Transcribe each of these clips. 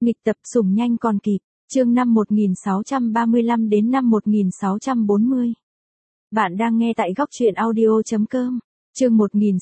Nghịch tập sủng nhanh còn kịp. Chương năm 1635 đến năm 1640. Bạn đang nghe tại góc truyện audio.com. Chương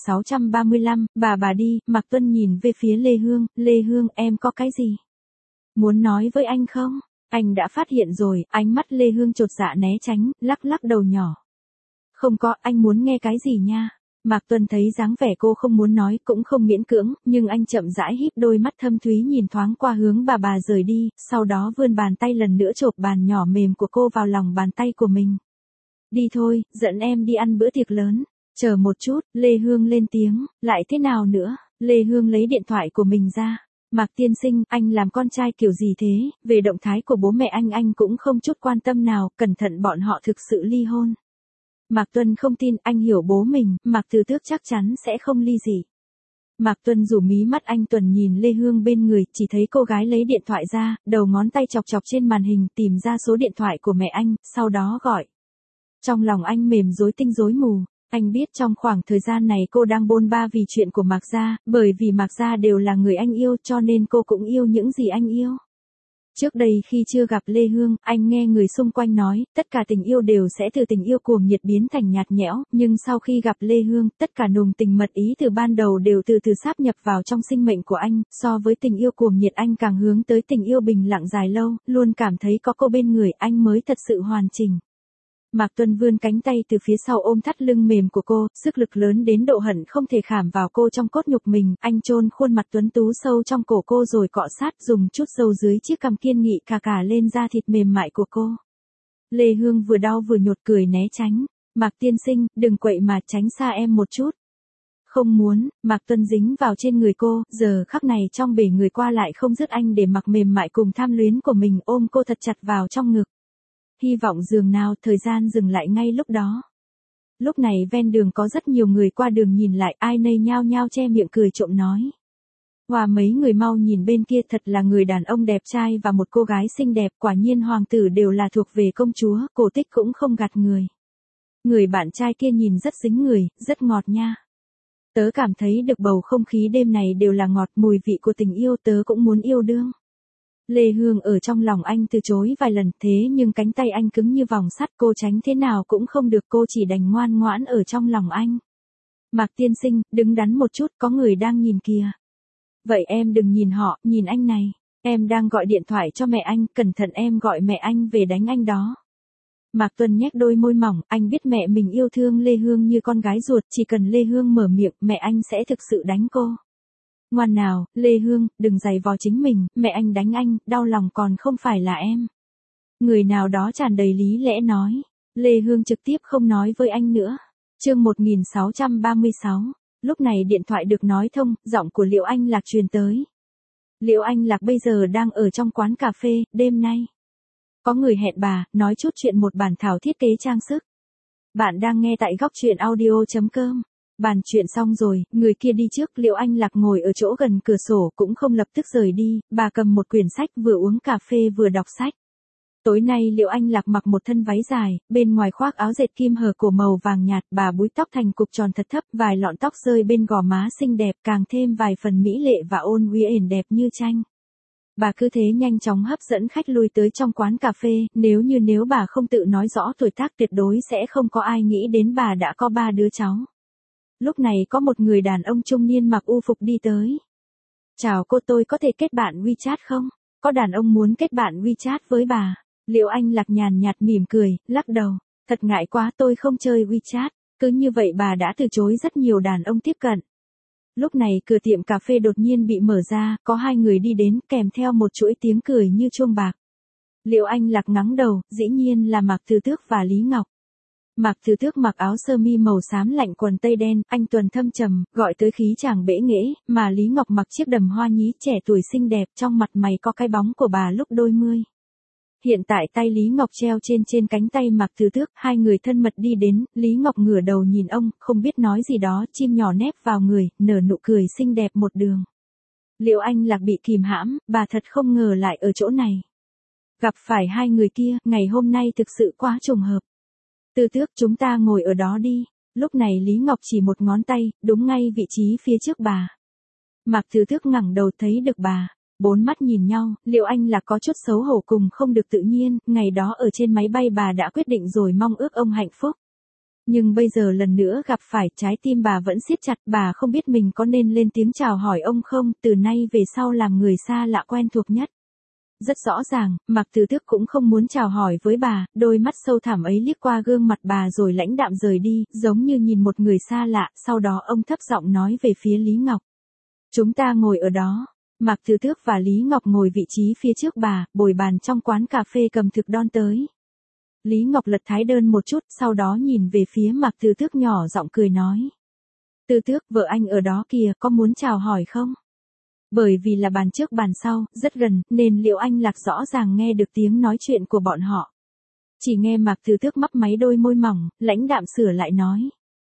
1635, bà đi. Mạc Tuân nhìn về phía Lê Hương, em có cái gì muốn nói với anh không? Anh đã phát hiện rồi. Ánh mắt Lê Hương chột dạ né tránh, lắc lắc đầu nhỏ. Không có, anh muốn nghe cái gì nha? Mạc Tuân thấy dáng vẻ cô không muốn nói cũng không miễn cưỡng, nhưng anh chậm rãi híp đôi mắt thâm thúy nhìn thoáng qua hướng bà rời đi, sau đó vươn bàn tay lần nữa chộp bàn nhỏ mềm của cô vào lòng bàn tay của mình. Đi thôi, dẫn em đi ăn bữa tiệc lớn. Chờ một chút, Lê Hương lên tiếng, lại thế nào nữa? Lê Hương lấy điện thoại của mình ra. Mạc tiên sinh, anh làm con trai kiểu gì thế? Về động thái của bố mẹ anh cũng không chút quan tâm nào, cẩn thận bọn họ thực sự ly hôn. Mạc Tuân không tin, anh hiểu bố mình, Mạc Từ Tước chắc chắn sẽ không ly dị. Mạc Tuân rủ mí mắt anh Tuần nhìn Lê Hương bên người, chỉ thấy cô gái lấy điện thoại ra, đầu ngón tay chọc chọc trên màn hình tìm ra số điện thoại của mẹ anh, sau đó gọi. Trong lòng anh mềm rối tinh rối mù, anh biết trong khoảng thời gian này cô đang bôn ba vì chuyện của Mạc Gia, bởi vì Mạc Gia đều là người anh yêu cho nên cô cũng yêu những gì anh yêu. Trước đây khi chưa gặp Lê Hương, anh nghe người xung quanh nói, tất cả tình yêu đều sẽ từ tình yêu cuồng nhiệt biến thành nhạt nhẽo, nhưng sau khi gặp Lê Hương, tất cả nồng tình mật ý từ ban đầu đều từ từ sáp nhập vào trong sinh mệnh của anh, so với tình yêu cuồng nhiệt anh càng hướng tới tình yêu bình lặng dài lâu, luôn cảm thấy có cô bên người anh mới thật sự hoàn chỉnh. Mạc Tuân vươn cánh tay từ phía sau ôm thắt lưng mềm của cô, sức lực lớn đến độ hận không thể khảm vào cô trong cốt nhục mình, anh chôn khuôn mặt tuấn tú sâu trong cổ cô rồi cọ sát dùng chút dầu dưới chiếc cằm kiên nghị cả lên da thịt mềm mại của cô. Lê Hương vừa đau vừa nhột cười né tránh, Mạc tiên sinh, đừng quậy mà tránh xa em một chút. Không muốn, Mạc Tuân dính vào trên người cô, giờ khắc này trong bể người qua lại không dứt anh để mặc mềm mại cùng tham luyến của mình ôm cô thật chặt vào trong ngực. Hy vọng dường nào thời gian dừng lại ngay lúc đó. Lúc này ven đường có rất nhiều người qua đường nhìn lại, ai nấy nhao nhao che miệng cười trộm nói. Hòa mấy người mau nhìn bên kia, thật là người đàn ông đẹp trai và một cô gái xinh đẹp, quả nhiên hoàng tử đều là thuộc về công chúa, cổ tích cũng không gạt người. Người bạn trai kia nhìn rất dính người, rất ngọt nha. Tớ cảm thấy được bầu không khí đêm này đều là ngọt, mùi vị của tình yêu, tớ cũng muốn yêu đương. Lê Hương ở trong lòng anh từ chối vài lần, thế nhưng cánh tay anh cứng như vòng sắt, cô tránh thế nào cũng không được, cô chỉ đành ngoan ngoãn ở trong lòng anh. Mạc tiên sinh, đứng đắn một chút, có người đang nhìn kìa. Vậy em đừng nhìn họ, nhìn anh này. Em đang gọi điện thoại cho mẹ anh, cẩn thận em gọi mẹ anh về đánh anh đó. Mạc Tuân nhếch đôi môi mỏng, anh biết mẹ mình yêu thương Lê Hương như con gái ruột, chỉ cần Lê Hương mở miệng, mẹ anh sẽ thực sự đánh cô. Ngoan nào, Lê Hương, đừng giày vò chính mình, mẹ anh đánh anh, đau lòng còn không phải là em. Người nào đó tràn đầy lý lẽ nói. Lê Hương trực tiếp không nói với anh nữa. Chương 1636. Lúc này điện thoại được nói thông, giọng của Liễu Anh Lạc truyền tới. Liễu Anh Lạc bây giờ đang ở trong quán cà phê, đêm nay có người hẹn bà, nói chút chuyện một bản thảo thiết kế trang sức. Bạn đang nghe tại góc truyện audio.com. Bàn chuyện xong rồi, người kia đi trước, Liễu Anh Lạc ngồi ở chỗ gần cửa sổ cũng không lập tức rời đi, bà cầm một quyển sách vừa uống cà phê vừa đọc sách. Tối nay Liễu Anh Lạc mặc một thân váy dài, bên ngoài khoác áo dệt kim hở cổ màu vàng nhạt, bà búi tóc thành cục tròn thật thấp, vài lọn tóc rơi bên gò má xinh đẹp, càng thêm vài phần mỹ lệ và ôn uy ển đẹp như tranh. Bà cứ thế nhanh chóng hấp dẫn khách lui tới trong quán cà phê, nếu bà không tự nói rõ tuổi tác tuyệt đối sẽ không có ai nghĩ đến bà đã có 3 đứa cháu. Lúc này có một người đàn ông trung niên mặc u phục đi tới. Chào cô, tôi có thể kết bạn WeChat không? Có đàn ông muốn kết bạn WeChat với bà. Liễu Anh Lạc nhàn nhạt mỉm cười, lắc đầu. Thật ngại quá, tôi không chơi WeChat. Cứ như vậy bà đã từ chối rất nhiều đàn ông tiếp cận. Lúc này cửa tiệm cà phê đột nhiên bị mở ra, có 2 người đi đến kèm theo một chuỗi tiếng cười như chuông bạc. Liễu Anh Lạc ngẩng đầu, dĩ nhiên là Mạc Từ Tước và Lý Ngọc. Mạc Từ Tước mặc áo sơ mi màu xám lạnh quần tây đen, anh tuần thâm trầm, gọi tới khí chàng bể nghễ, mà Lý Ngọc mặc chiếc đầm hoa nhí trẻ tuổi xinh đẹp, trong mặt mày có cái bóng của bà lúc đôi mươi. Hiện tại tay Lý Ngọc treo trên cánh tay Mạc Từ Tước, 2 người thân mật đi đến, Lý Ngọc ngửa đầu nhìn ông, không biết nói gì đó, chim nhỏ nép vào người, nở nụ cười xinh đẹp một đường. Liễu Anh Lạc bị kìm hãm, bà thật không ngờ lại ở chỗ này. Gặp phải 2 người kia, ngày hôm nay thực sự quá trùng hợp. Từ Tước, chúng ta ngồi ở đó đi. Lúc này Lý Ngọc chỉ một ngón tay, đúng ngay vị trí phía trước bà. Mạc Từ Tước ngẩng đầu thấy được bà. bốn mắt nhìn nhau, Liễu Anh Lạc có chút xấu hổ cùng không được tự nhiên, ngày đó ở trên máy bay bà đã quyết định rồi mong ước ông hạnh phúc. Nhưng bây giờ lần nữa gặp phải, trái tim bà vẫn siết chặt, bà không biết mình có nên lên tiếng chào hỏi ông không, từ nay về sau làm người xa lạ quen thuộc nhất. Rất rõ ràng, Mạc Từ Tước cũng không muốn chào hỏi với bà, đôi mắt sâu thẳm ấy liếc qua gương mặt bà rồi lãnh đạm rời đi, giống như nhìn một người xa lạ, sau đó ông thấp giọng nói về phía Lý Ngọc. Chúng ta ngồi ở đó. Mạc Từ Tước và Lý Ngọc ngồi vị trí phía trước bà, bồi bàn trong quán cà phê cầm thực đon tới. Lý Ngọc lật thái đơn một chút, sau đó nhìn về phía Mạc Từ Tước nhỏ giọng cười nói. Từ Tước, vợ anh ở đó kìa, có muốn chào hỏi không? Bởi vì là bàn trước bàn sau, rất gần, nên Liễu Anh Lạc rõ ràng nghe được tiếng nói chuyện của bọn họ. Chỉ nghe Mạc Từ Tước mấp máy đôi môi mỏng, lãnh đạm sửa lại nói.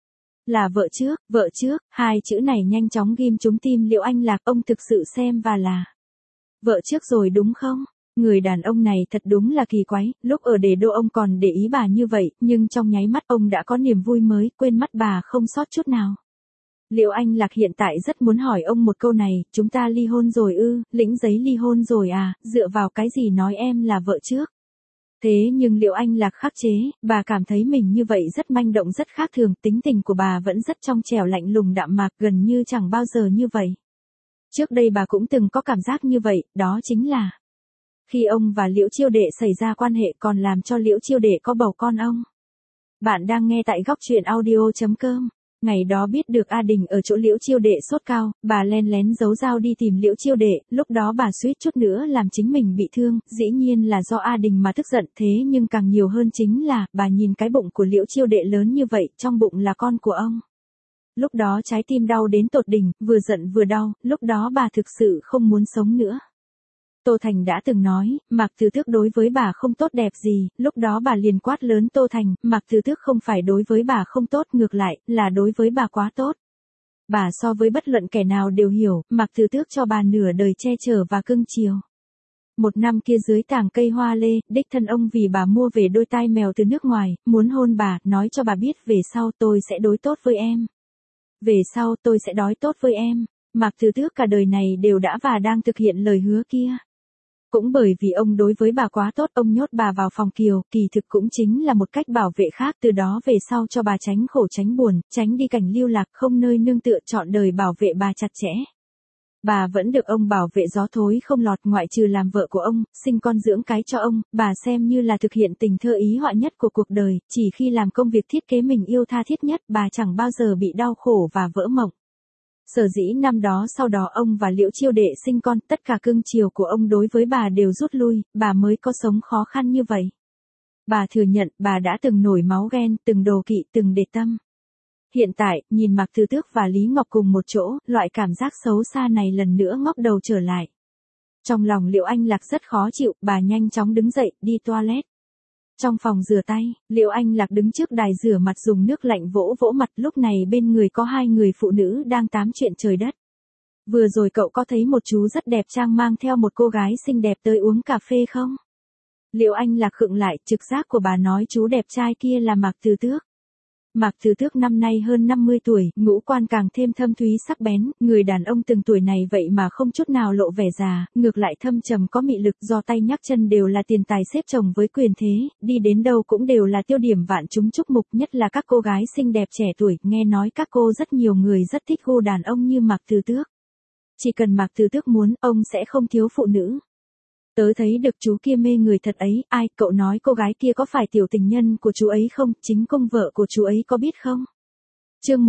Là vợ trước, hai chữ này nhanh chóng ghim trúng tim Liễu Anh Lạc, ông thực sự xem và là vợ trước rồi đúng không? Người đàn ông này thật đúng là kỳ quái, lúc ở Đề Đô ông còn để ý bà như vậy, nhưng trong nháy mắt ông đã có niềm vui mới, quên mất bà không sót chút nào. Liễu Anh Lạc hiện tại rất muốn hỏi ông một câu này, chúng ta ly hôn rồi ư, lĩnh giấy ly hôn rồi à, dựa vào cái gì nói em là vợ trước. Thế nhưng Liễu Anh Lạc khắc chế, bà cảm thấy mình như vậy rất manh động rất khác thường, tính tình của bà vẫn rất trong trẻo lạnh lùng đạm mạc, gần như chẳng bao giờ như vậy. Trước đây bà cũng từng có cảm giác như vậy, đó chính là khi ông và Liễu Chiêu Đệ xảy ra quan hệ còn làm cho Liễu Chiêu Đệ có bầu con ông. Bạn đang nghe tại góc truyện audio.com. Ngày đó biết được A Đình ở chỗ Liễu Chiêu Đệ sốt cao, bà len lén giấu dao đi tìm Liễu Chiêu Đệ, lúc đó bà suýt chút nữa làm chính mình bị thương, dĩ nhiên là do A Đình mà tức giận, thế nhưng càng nhiều hơn chính là, bà nhìn cái bụng của Liễu Chiêu Đệ lớn như vậy, trong bụng là con của ông. Lúc đó trái tim đau đến tột đỉnh, vừa giận vừa đau, lúc đó bà thực sự không muốn sống nữa. Tô Thành đã từng nói, Mạc Từ Tước đối với bà không tốt đẹp gì, lúc đó bà liền quát lớn Tô Thành, Mạc Từ Tước không phải đối với bà không tốt, ngược lại, là đối với bà quá tốt. Bà so với bất luận kẻ nào đều hiểu, Mạc Từ Tước cho bà nửa đời che chở và cưng chiều. Một năm kia dưới tàng cây hoa lê, đích thân ông vì bà mua về đôi tai mèo từ nước ngoài, muốn hôn bà, nói cho bà biết về sau tôi sẽ đối tốt với em. Về sau tôi sẽ đối tốt với em. Mạc Từ Tước cả đời này đều đã và đang thực hiện lời hứa kia. Cũng bởi vì ông đối với bà quá tốt, ông nhốt bà vào phòng kiều, kỳ thực cũng chính là một cách bảo vệ khác, từ đó về sau cho bà tránh khổ tránh buồn, tránh đi cảnh lưu lạc, không nơi nương tựa, trọn đời bảo vệ bà chặt chẽ. Bà vẫn được ông bảo vệ gió thối không lọt, ngoại trừ làm vợ của ông, sinh con dưỡng cái cho ông, bà xem như là thực hiện tình thơ ý họa nhất của cuộc đời, chỉ khi làm công việc thiết kế mình yêu tha thiết nhất, bà chẳng bao giờ bị đau khổ và vỡ mộng. Sở dĩ năm đó sau đó ông và Liễu Chiêu Đệ sinh con, tất cả cưng chiều của ông đối với bà đều rút lui, bà mới có sống khó khăn như vậy. Bà thừa nhận, bà đã từng nổi máu ghen, từng đố kỵ, từng để tâm. Hiện tại, nhìn Mạc Từ Tước và Lý Ngọc cùng một chỗ, loại cảm giác xấu xa này lần nữa ngóc đầu trở lại. Trong lòng Liễu Anh Lạc rất khó chịu, bà nhanh chóng đứng dậy, đi toilet. Trong phòng rửa tay, Liễu Anh Lạc đứng trước đài rửa mặt dùng nước lạnh vỗ vỗ mặt, lúc này bên người có hai người phụ nữ đang tám chuyện trời đất. Vừa rồi cậu có thấy một chú rất đẹp trai mang theo một cô gái xinh đẹp tới uống cà phê không? Liễu Anh Lạc khựng lại, trực giác của bà nói chú đẹp trai kia là Mạc Từ Tước. Mạc Từ Tước năm nay hơn 50 tuổi, ngũ quan càng thêm thâm thúy sắc bén, người đàn ông từng tuổi này vậy mà không chút nào lộ vẻ già, ngược lại thâm trầm có mị lực, do tay nhắc chân đều là tiền tài xếp chồng với quyền thế, đi đến đâu cũng đều là tiêu điểm vạn chúng chúc mục, nhất là các cô gái xinh đẹp trẻ tuổi, nghe nói các cô rất nhiều người rất thích gu đàn ông như Mạc Từ Tước. Chỉ cần Mạc Từ Tước muốn, ông sẽ không thiếu phụ nữ. Tớ thấy được chú kia mê người thật ấy, ai, cậu nói cô gái kia có phải tiểu tình nhân của chú ấy không, chính công vợ của chú ấy có biết không? Chương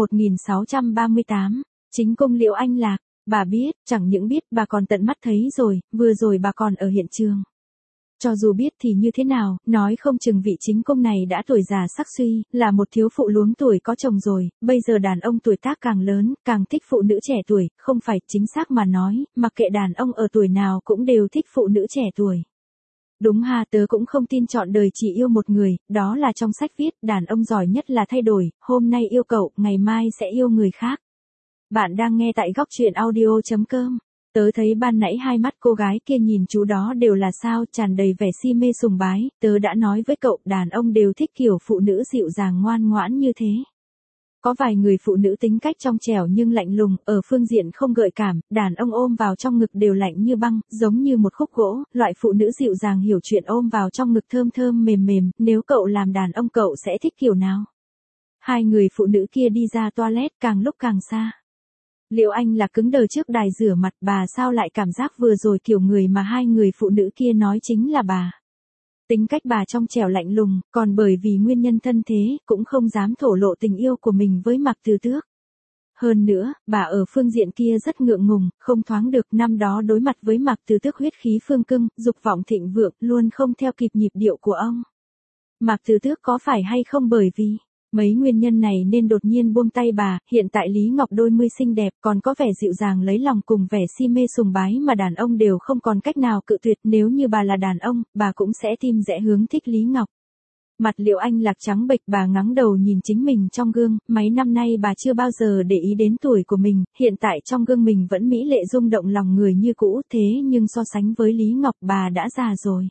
1638, chính công Liễu Anh Lạc, bà biết, chẳng những biết, bà còn tận mắt thấy rồi, vừa rồi bà còn ở hiện trường. Cho dù biết thì như thế nào, nói không chừng vị chính công này đã tuổi già sắc suy, là một thiếu phụ luống tuổi có chồng rồi, bây giờ đàn ông tuổi tác càng lớn, càng thích phụ nữ trẻ tuổi, không phải, chính xác mà nói, mặc kệ đàn ông ở tuổi nào cũng đều thích phụ nữ trẻ tuổi. Đúng ha, tớ cũng không tin trọn đời chỉ yêu một người, đó là trong sách viết, đàn ông giỏi nhất là thay đổi, hôm nay yêu cậu, ngày mai sẽ yêu người khác. Bạn đang nghe tại góc truyện audio.com. Tớ thấy ban nãy hai mắt cô gái kia nhìn chú đó đều là sao, tràn đầy vẻ si mê sùng bái, tớ đã nói với cậu, đàn ông đều thích kiểu phụ nữ dịu dàng ngoan ngoãn như thế. Có vài người phụ nữ tính cách trong trẻo nhưng lạnh lùng, ở phương diện không gợi cảm, đàn ông ôm vào trong ngực đều lạnh như băng, giống như một khúc gỗ, loại phụ nữ dịu dàng hiểu chuyện ôm vào trong ngực thơm thơm mềm mềm, nếu cậu làm đàn ông cậu sẽ thích kiểu nào? Hai người phụ nữ kia đi ra toilet càng lúc càng xa. Liệu Anh là cứng đờ trước đài rửa mặt, bà sao lại cảm giác vừa rồi kiểu người mà hai người phụ nữ kia nói chính là bà. Tính cách bà trong trẻo lạnh lùng, còn bởi vì nguyên nhân thân thế, cũng không dám thổ lộ tình yêu của mình với Mạc Từ Tước. Hơn nữa, bà ở phương diện kia rất ngượng ngùng, không thoáng được, năm đó đối mặt với Mạc Từ Tước huyết khí phương cưng, dục vọng thịnh vượng, luôn không theo kịp nhịp điệu của ông. Mạc Từ Tước có phải hay không bởi vì mấy nguyên nhân này nên đột nhiên buông tay bà, hiện tại Lý Ngọc đôi mươi xinh đẹp, còn có vẻ dịu dàng lấy lòng cùng vẻ si mê sùng bái mà đàn ông đều không còn cách nào cự tuyệt, nếu như bà là đàn ông, bà cũng sẽ tim rẽ hướng thích Lý Ngọc. Mặt Liệu Anh Lạc trắng bệch, bà ngắng đầu nhìn chính mình trong gương, mấy năm nay bà chưa bao giờ để ý đến tuổi của mình, hiện tại trong gương mình vẫn mỹ lệ rung động lòng người như cũ, thế nhưng so sánh với Lý Ngọc bà đã già rồi.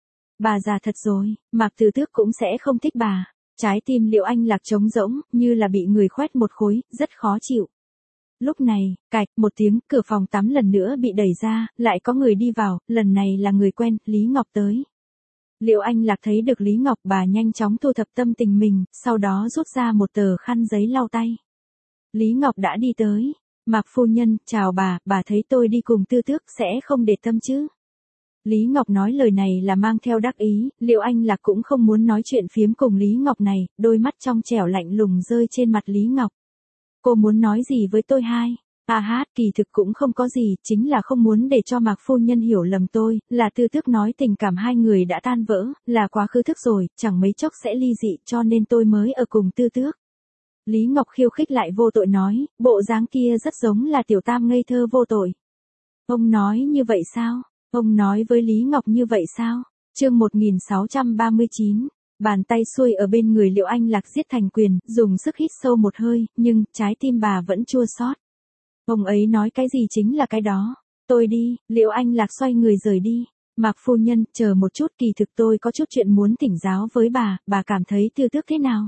Bà già thật rồi, Mạc Từ Tước cũng sẽ không thích bà. Trái tim Liệu Anh Lạc trống rỗng, như là bị người khoét một khối, rất khó chịu. Lúc này, cạch, một tiếng, cửa phòng tắm lần nữa bị đẩy ra, lại có người đi vào, lần này là người quen, Lý Ngọc tới. Liệu Anh Lạc thấy được Lý Ngọc, bà nhanh chóng thu thập tâm tình mình, sau đó rút ra một tờ khăn giấy lau tay. Lý Ngọc đã đi tới. Mạc phu nhân, chào bà thấy tôi đi cùng Tư Tước sẽ không để tâm chứ? Lý Ngọc nói lời này là mang theo đắc ý, Liệu Anh Lạc cũng không muốn nói chuyện phiếm cùng Lý Ngọc này, đôi mắt trong trẻo lạnh lùng rơi trên mặt Lý Ngọc. Cô muốn nói gì với tôi hai? Kỳ thực cũng không có gì, chính là không muốn để cho Mạc phu nhân hiểu lầm tôi, là Tư Tước nói tình cảm hai người đã tan vỡ, là quá khứ thức rồi, chẳng mấy chốc sẽ ly dị cho nên tôi mới ở cùng Tư Tước. Lý Ngọc khiêu khích lại vô tội nói, bộ dáng kia rất giống là tiểu tam ngây thơ vô tội. Ông nói như vậy sao? Ông nói với Lý Ngọc như vậy sao? Chương 1639, bàn tay xuôi ở bên người Liệu Anh Lạc giết thành quyền, dùng sức hít sâu một hơi, nhưng trái tim bà vẫn chua xót. Ông ấy nói cái gì chính là cái đó. Tôi đi, Liệu Anh Lạc xoay người rời đi. Mạc phu nhân, chờ một chút, kỳ thực tôi có chút chuyện muốn thỉnh giáo với bà cảm thấy Tư Tước thế nào?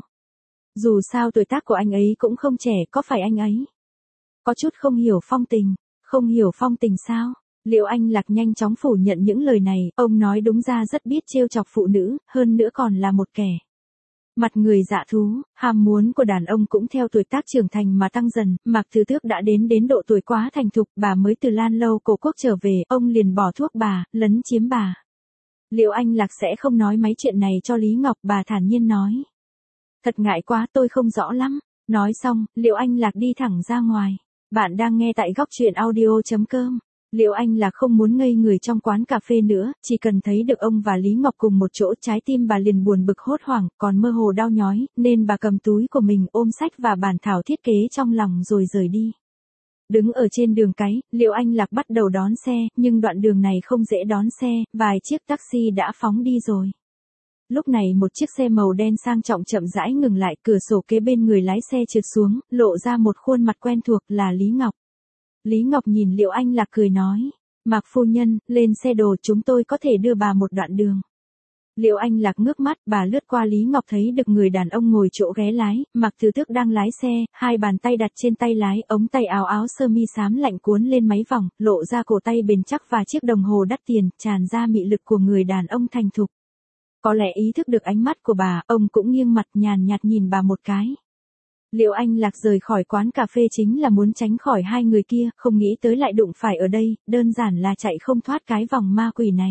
Dù sao tuổi tác của anh ấy cũng không trẻ, có phải anh ấy có chút không hiểu phong tình? Không hiểu phong tình sao? Liệu Anh Lạc nhanh chóng phủ nhận những lời này, ông nói đúng ra rất biết trêu chọc phụ nữ, hơn nữa còn là một kẻ mặt người dạ thú, ham muốn của đàn ông cũng theo tuổi tác trưởng thành mà tăng dần, Mạc Từ Tước đã đến độ tuổi quá thành thục, bà mới từ Lan Lâu Cổ Quốc trở về, ông liền bỏ thuốc bà, lấn chiếm bà. Liệu Anh Lạc sẽ không nói mấy chuyện này cho Lý Ngọc, bà thản nhiên nói. Thật ngại quá, tôi không rõ lắm. Nói xong, Liệu Anh Lạc đi thẳng ra ngoài. Bạn đang nghe tại góc truyện audio.com. Liệu Anh Lạc không muốn ngây người trong quán cà phê nữa, chỉ cần thấy được ông và Lý Ngọc cùng một chỗ, trái tim bà liền buồn bực hốt hoảng, còn mơ hồ đau nhói, nên bà cầm túi của mình, ôm sách và bản thảo thiết kế trong lòng rồi rời đi. Đứng ở trên đường cái, Liệu Anh Lạc bắt đầu đón xe, nhưng đoạn đường này không dễ đón xe, vài chiếc taxi đã phóng đi rồi. Lúc này một chiếc xe màu đen sang trọng chậm rãi ngừng lại, cửa sổ kế bên người lái xe trượt xuống, lộ ra một khuôn mặt quen thuộc là Lý Ngọc. Lý Ngọc nhìn Liệu Anh Lạc cười nói, Mạc phu nhân, lên xe đồ, chúng tôi có thể đưa bà một đoạn đường. Liệu Anh Lạc ngước mắt, bà lướt qua Lý Ngọc thấy được người đàn ông ngồi chỗ ghế lái, Mạc Từ Tước đang lái xe, hai bàn tay đặt trên tay lái, ống tay áo sơ mi xám lạnh cuốn lên máy vòng, lộ ra cổ tay bền chắc và chiếc đồng hồ đắt tiền, tràn ra mị lực của người đàn ông thành thục. Có lẽ ý thức được ánh mắt của bà, ông cũng nghiêng mặt nhàn nhạt nhìn bà một cái. Liệu Anh Lạc rời khỏi quán cà phê chính là muốn tránh khỏi hai người kia, không nghĩ tới lại đụng phải ở đây, đơn giản là chạy không thoát cái vòng ma quỷ này.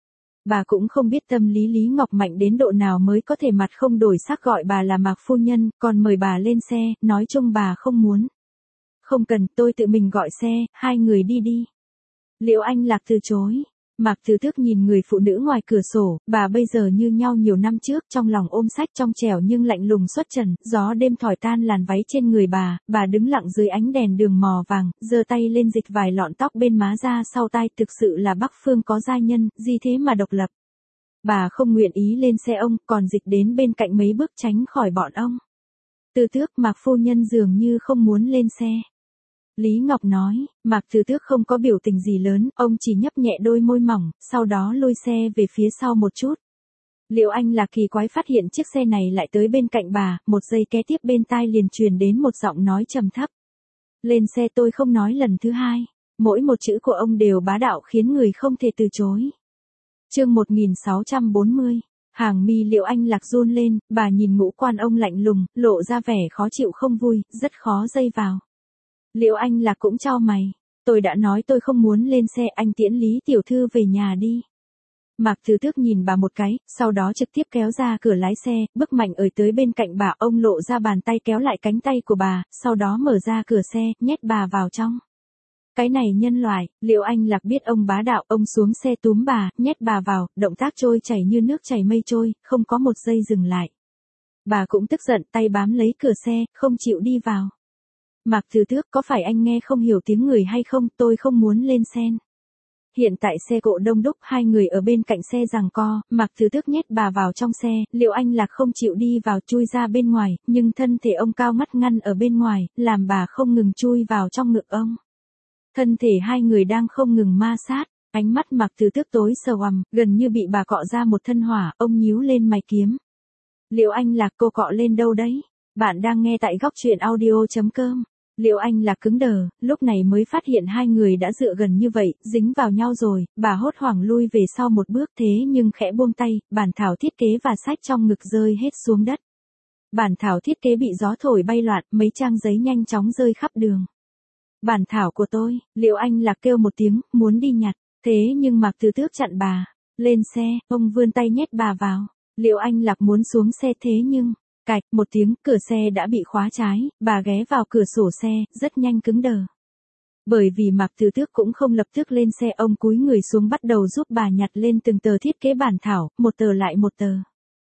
Bà cũng không biết tâm lý Lý Ngọc mạnh đến độ nào mới có thể mặt không đổi sắc gọi bà là Mạc phu nhân, còn mời bà lên xe, nói chung bà không muốn. Không cần, tôi tự mình gọi xe, hai người đi đi. Liệu Anh Lạc từ chối. Mạc Từ Tước nhìn người phụ nữ ngoài cửa sổ, bà bây giờ như nhau nhiều năm trước, trong lòng ôm sách trong trẻo nhưng lạnh lùng xuất trần, gió đêm thổi tan làn váy trên người bà đứng lặng dưới ánh đèn đường mò vàng, giơ tay lên dịch vài lọn tóc bên má ra sau tai, thực sự là Bắc Phương có giai nhân, gì thế mà độc lập. Bà không nguyện ý lên xe ông, còn dịch đến bên cạnh mấy bước tránh khỏi bọn ông. Từ Tước, Mạc phu nhân dường như không muốn lên xe. Lý Ngọc nói, Mạc Từ Tước không có biểu tình gì lớn, ông chỉ nhấp nhẹ đôi môi mỏng, sau đó lôi xe về phía sau một chút. Liệu Anh Lạc kỳ quái phát hiện chiếc xe này lại tới bên cạnh bà, một giây kế tiếp bên tai liền truyền đến một giọng nói trầm thấp. Lên xe tôi không nói lần thứ hai. Mỗi một chữ của ông đều bá đạo khiến người không thể từ chối. Chương 1640. Hàng mi Liệu Anh Lạc run lên, bà nhìn ngũ quan ông lạnh lùng, lộ ra vẻ khó chịu không vui, rất khó dây vào. Liệu Anh Lạc cũng chau mày. Tôi đã nói tôi không muốn lên xe, anh tiễn Lý tiểu thư về nhà đi. Mạc Từ Tước nhìn bà một cái, sau đó trực tiếp kéo ra cửa lái xe, bước mạnh ở tới bên cạnh bà, ông lộ ra bàn tay kéo lại cánh tay của bà, sau đó mở ra cửa xe, nhét bà vào trong. Cái này nhân loại, Liệu Anh Lạc biết ông bá đạo, ông xuống xe túm bà, nhét bà vào, động tác trôi chảy như nước chảy mây trôi, không có một giây dừng lại. Bà cũng tức giận, tay bám lấy cửa xe, không chịu đi vào. Mạc Từ Tước, có phải anh nghe không hiểu tiếng người hay không, tôi không muốn lên xe. Hiện tại xe cộ đông đúc, hai người ở bên cạnh xe giằng co, Mạc Từ Tước nhét bà vào trong xe, Liệu Anh Lạc không chịu đi vào, chui ra bên ngoài, nhưng thân thể ông cao ngắt ngăn ở bên ngoài, làm bà không ngừng chui vào trong ngực ông. Thân thể hai người đang không ngừng ma sát, ánh mắt Mạc Từ Tước tối sờ oằm, gần như bị bà cọ ra một thân hỏa, ông nhíu lên mày kiếm. Liệu Anh Lạc, cô cọ lên đâu đấy? Bạn đang nghe tại góc truyện audio.com. Liệu Anh Lạc cứng đờ, lúc này mới phát hiện hai người đã dựa gần như vậy, dính vào nhau rồi, bà hốt hoảng lui về sau một bước, thế nhưng khẽ buông tay, bản thảo thiết kế và sách trong ngực rơi hết xuống đất. Bản thảo thiết kế bị gió thổi bay loạn, mấy trang giấy nhanh chóng rơi khắp đường. Bản thảo của tôi, Liệu Anh Lạc kêu một tiếng, muốn đi nhặt, thế nhưng Mạc Từ Tước chặn bà. Lên xe, ông vươn tay nhét bà vào. Liệu Anh Lạc muốn xuống xe thế nhưng, cạch, một tiếng, cửa xe đã bị khóa trái, bà ghé vào cửa sổ xe, rất nhanh cứng đờ. Bởi vì Mạc Từ Tước cũng không lập tức lên xe, ông cúi người xuống bắt đầu giúp bà nhặt lên từng tờ thiết kế bản thảo, một tờ lại một tờ.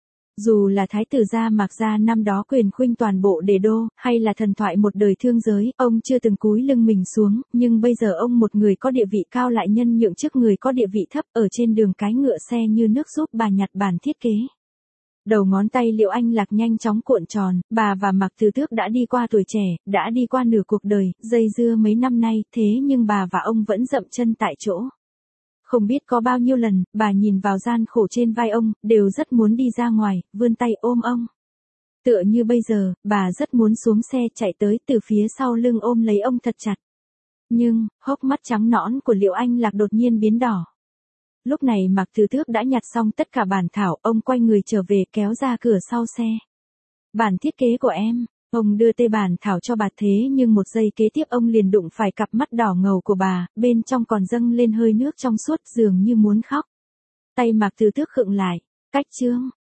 Dù là thái tử gia Mạc gia năm đó quyền khuynh toàn bộ Đế đô, hay là thần thoại một đời thương giới, ông chưa từng cúi lưng mình xuống, nhưng bây giờ ông một người có địa vị cao lại nhân nhượng trước người có địa vị thấp, ở trên đường cái ngựa xe như nước giúp bà nhặt bản thiết kế. Đầu ngón tay Liệu Anh Lạc nhanh chóng cuộn tròn, bà và Mạc Từ Tước đã đi qua tuổi trẻ, đã đi qua nửa cuộc đời, dây dưa mấy năm nay, thế nhưng bà và ông vẫn dậm chân tại chỗ. Không biết có bao nhiêu lần, bà nhìn vào gian khổ trên vai ông, đều rất muốn đi ra ngoài, vươn tay ôm ông. Tựa như bây giờ, bà rất muốn xuống xe chạy tới từ phía sau lưng ôm lấy ông thật chặt. Nhưng, hốc mắt trắng nõn của Liệu Anh Lạc đột nhiên biến đỏ. Lúc này Mạc Từ Tước đã nhặt xong tất cả bản thảo, ông quay người trở về kéo ra cửa sau xe. Bản thiết kế của em, ông đưa tê bản thảo cho bà, thế nhưng một giây kế tiếp ông liền đụng phải cặp mắt đỏ ngầu của bà, bên trong còn dâng lên hơi nước trong suốt dường như muốn khóc. Tay Mạc Từ Tước khựng lại, cách chương,